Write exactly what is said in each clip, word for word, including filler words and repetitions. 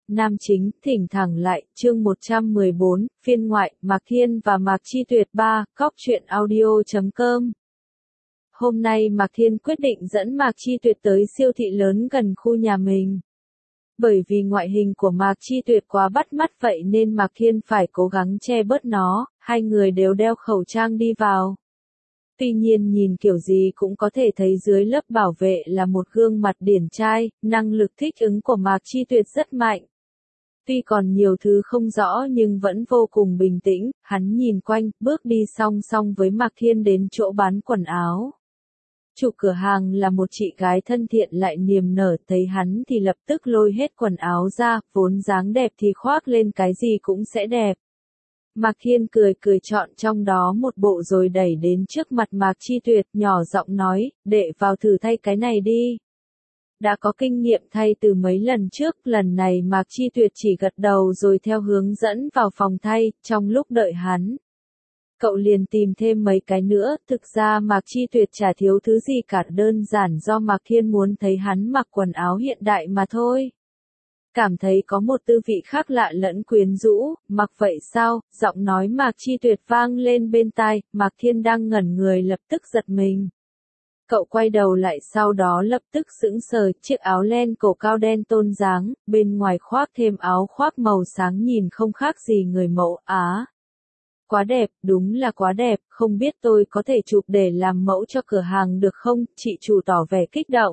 nam chính, thỉnh thẳng lại, chương một trăm mười bốn, phiên ngoại, Mạc Thiên và Mạc Chi Tuyệt ba, cóc truyện audio chấm com. Hôm nay Mạc Thiên quyết định dẫn Mạc Chi Tuyệt tới siêu thị lớn gần khu nhà mình. Bởi vì ngoại hình của Mạc Chi Tuyệt quá bắt mắt vậy nên Mạc Thiên phải cố gắng che bớt nó, hai người đều đeo khẩu trang đi vào. Tuy nhiên nhìn kiểu gì cũng có thể thấy dưới lớp bảo vệ là một gương mặt điển trai, năng lực thích ứng của Mạc Chi Tuyệt rất mạnh. Tuy còn nhiều thứ không rõ nhưng vẫn vô cùng bình tĩnh, hắn nhìn quanh, bước đi song song với Mạc Thiên đến chỗ bán quần áo. Chủ cửa hàng là một chị gái thân thiện lại niềm nở, thấy hắn thì lập tức lôi hết quần áo ra, vốn dáng đẹp thì khoác lên cái gì cũng sẽ đẹp. Mạc Thiên cười cười chọn trong đó một bộ rồi đẩy đến trước mặt Mạc Chi Tuyệt, nhỏ giọng nói, đệ vào thử thay cái này đi. Đã có kinh nghiệm thay từ mấy lần trước, lần này Mạc Chi Tuyệt chỉ gật đầu rồi theo hướng dẫn vào phòng thay, trong lúc đợi hắn. Cậu liền tìm thêm mấy cái nữa, thực ra Mạc Chi Tuyệt chả thiếu thứ gì cả, đơn giản do Mạc Thiên muốn thấy hắn mặc quần áo hiện đại mà thôi. Cảm thấy có một tư vị khác lạ lẫn quyến rũ, mặc vậy sao, giọng nói Mạc Chi Tuyệt vang lên bên tai, Mạc Thiên đang ngẩn người lập tức giật mình. Cậu quay đầu lại sau đó lập tức sững sờ, chiếc áo len cổ cao đen tôn dáng, bên ngoài khoác thêm áo khoác màu sáng nhìn không khác gì người mẫu Á. Quá đẹp, đúng là quá đẹp, không biết tôi có thể chụp để làm mẫu cho cửa hàng được không, chị chủ tỏ vẻ kích động.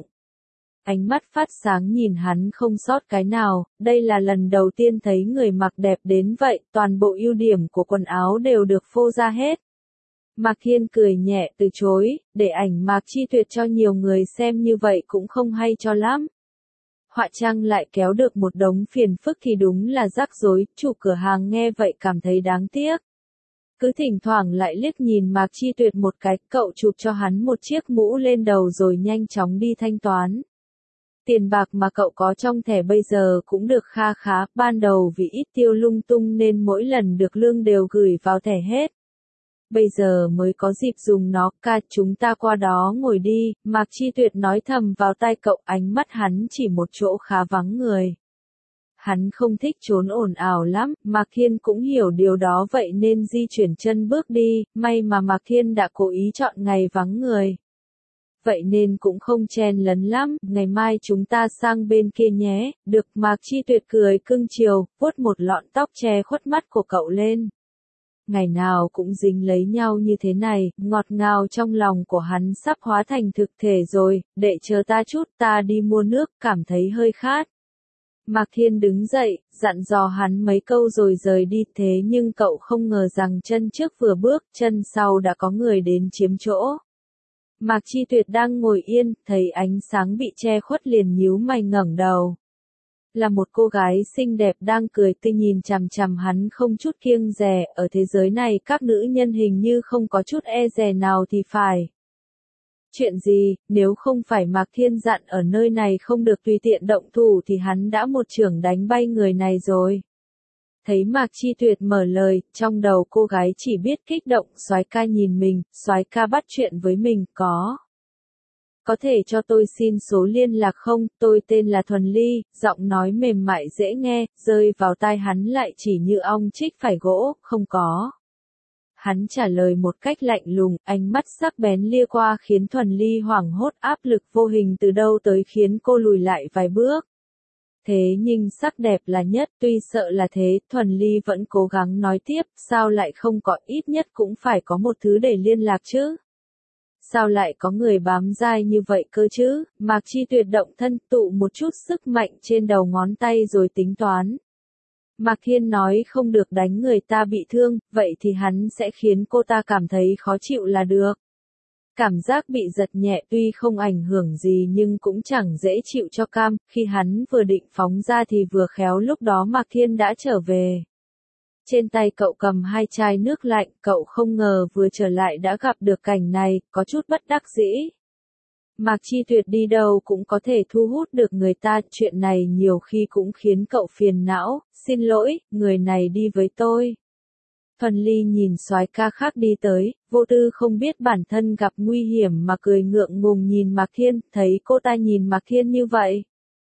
Ánh mắt phát sáng nhìn hắn không sót cái nào, đây là lần đầu tiên thấy người mặc đẹp đến vậy, toàn bộ ưu điểm của quần áo đều được phô ra hết. Mạc Thiên cười nhẹ từ chối, để ảnh Mạc Chi Tuyệt cho nhiều người xem như vậy cũng không hay cho lắm. Họa trang lại kéo được một đống phiền phức thì đúng là rắc rối, chủ cửa hàng nghe vậy cảm thấy đáng tiếc. Cứ thỉnh thoảng lại liếc nhìn Mạc Chi Tuyệt một cái, cậu chụp cho hắn một chiếc mũ lên đầu rồi nhanh chóng đi thanh toán. Tiền bạc mà cậu có trong thẻ bây giờ cũng được kha khá, ban đầu vì ít tiêu lung tung nên mỗi lần được lương đều gửi vào thẻ hết. Bây giờ mới có dịp dùng nó, ca chúng ta qua đó ngồi đi, Mạc Chi Tuyệt nói thầm vào tai cậu, ánh mắt hắn chỉ một chỗ khá vắng người. Hắn không thích trốn ồn ào lắm, Mạc Thiên cũng hiểu điều đó vậy nên di chuyển chân bước đi, may mà Mạc Thiên đã cố ý chọn ngày vắng người. Vậy nên cũng không chen lấn lắm, ngày mai chúng ta sang bên kia nhé, được. Mạc Chi Tuyệt cười cưng chiều, vuốt một lọn tóc che khuất mắt của cậu lên. Ngày nào cũng dính lấy nhau như thế này, ngọt ngào trong lòng của hắn sắp hóa thành thực thể rồi, đệ chờ ta chút, ta đi mua nước, cảm thấy hơi khát. Mạc Thiên đứng dậy, dặn dò hắn mấy câu rồi rời đi, thế nhưng cậu không ngờ rằng chân trước vừa bước, chân sau đã có người đến chiếm chỗ. Mạc Chi Tuyệt đang ngồi yên, thấy ánh sáng bị che khuất liền nhíu mày ngẩng đầu. Là một cô gái xinh đẹp đang cười tươi nhìn chằm chằm hắn không chút kiêng dè, ở thế giới này các nữ nhân hình như không có chút e dè nào thì phải. Chuyện gì, nếu không phải Mạc Thiên dặn ở nơi này không được tùy tiện động thủ thì hắn đã một chưởng đánh bay người này rồi. Thấy Mạc Chi Tuyệt mở lời, trong đầu cô gái chỉ biết kích động, soái ca nhìn mình, soái ca bắt chuyện với mình, có. Có thể cho tôi xin số liên lạc không, tôi tên là Thuần Ly, giọng nói mềm mại dễ nghe, rơi vào tai hắn lại chỉ như ong chích phải gỗ, không có. Hắn trả lời một cách lạnh lùng, ánh mắt sắc bén lia qua khiến Thuần Ly hoảng hốt, áp lực vô hình từ đâu tới khiến cô lùi lại vài bước. Thế nhưng sắc đẹp là nhất, tuy sợ là thế, Thuần Ly vẫn cố gắng nói tiếp, sao lại không có, ít nhất cũng phải có một thứ để liên lạc chứ. Sao lại có người bám dai như vậy cơ chứ, Mạc Chi Tuyệt động thân tụ một chút sức mạnh trên đầu ngón tay rồi tính toán. Mạc Thiên nói không được đánh người ta bị thương, vậy thì hắn sẽ khiến cô ta cảm thấy khó chịu là được. Cảm giác bị giật nhẹ tuy không ảnh hưởng gì nhưng cũng chẳng dễ chịu cho cam, khi hắn vừa định phóng ra thì vừa khéo lúc đó Mạc Thiên đã trở về. Trên tay cậu cầm hai chai nước lạnh, cậu không ngờ vừa trở lại đã gặp được cảnh này, có chút bất đắc dĩ. Mạc Chi Tuyệt đi đâu cũng có thể thu hút được người ta, chuyện này nhiều khi cũng khiến cậu phiền não, xin lỗi, người này đi với tôi. Thuần Ly nhìn soái ca khác đi tới, vô tư không biết bản thân gặp nguy hiểm mà cười ngượng ngùng nhìn Mạc Thiên, thấy cô ta nhìn Mạc Thiên như vậy.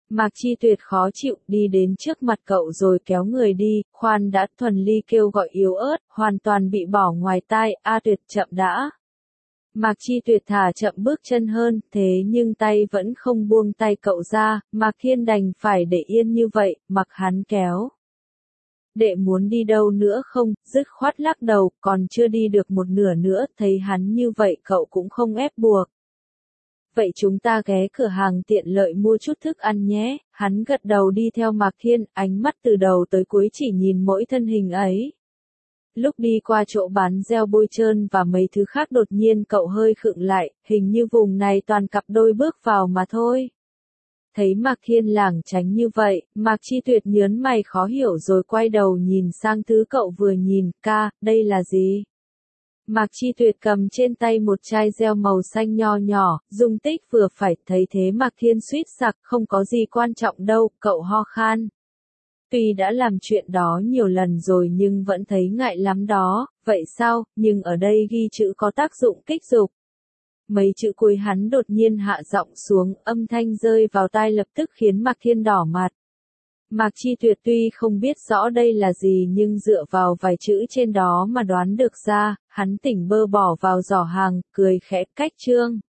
Mạc Chi Tuyệt khó chịu, đi đến trước mặt cậu rồi kéo người đi, khoan đã, Thuần Ly kêu gọi yếu ớt, hoàn toàn bị bỏ ngoài tai, A Tuyệt chậm đã. Mạc Chi Tuyệt thả chậm bước chân hơn, thế nhưng tay vẫn không buông tay cậu ra, Mạc Thiên đành phải để yên như vậy, mặc hắn kéo. Đệ muốn đi đâu nữa không, dứt khoát lắc đầu, còn chưa đi được một nửa nữa, thấy hắn như vậy cậu cũng không ép buộc. Vậy chúng ta ghé cửa hàng tiện lợi mua chút thức ăn nhé, hắn gật đầu đi theo Mạc Thiên, ánh mắt từ đầu tới cuối chỉ nhìn mỗi thân hình ấy. Lúc đi qua chỗ bán gel bôi trơn và mấy thứ khác đột nhiên cậu hơi khựng lại, hình như vùng này toàn cặp đôi bước vào mà thôi. Thấy Mạc Thiên lảng tránh như vậy, Mạc Chi Tuyệt nhớn mày khó hiểu rồi quay đầu nhìn sang thứ cậu vừa nhìn, ca, đây là gì? Mạc Chi Tuyệt cầm trên tay một chai gel màu xanh nho nhỏ, dung tích vừa phải, thấy thế Mạc Thiên suýt sặc, không có gì quan trọng đâu, cậu ho khan. Tuy đã làm chuyện đó nhiều lần rồi nhưng vẫn thấy ngại lắm đó, vậy sao, nhưng ở đây ghi chữ có tác dụng kích dục. Mấy chữ cuối hắn đột nhiên hạ giọng xuống, âm thanh rơi vào tai lập tức khiến Mạc Thiên đỏ mặt. Mạc Chi Tuyệt tuy không biết rõ đây là gì nhưng dựa vào vài chữ trên đó mà đoán được ra, hắn tỉnh bơ bỏ vào giỏ hàng, cười khẽ, cách trương.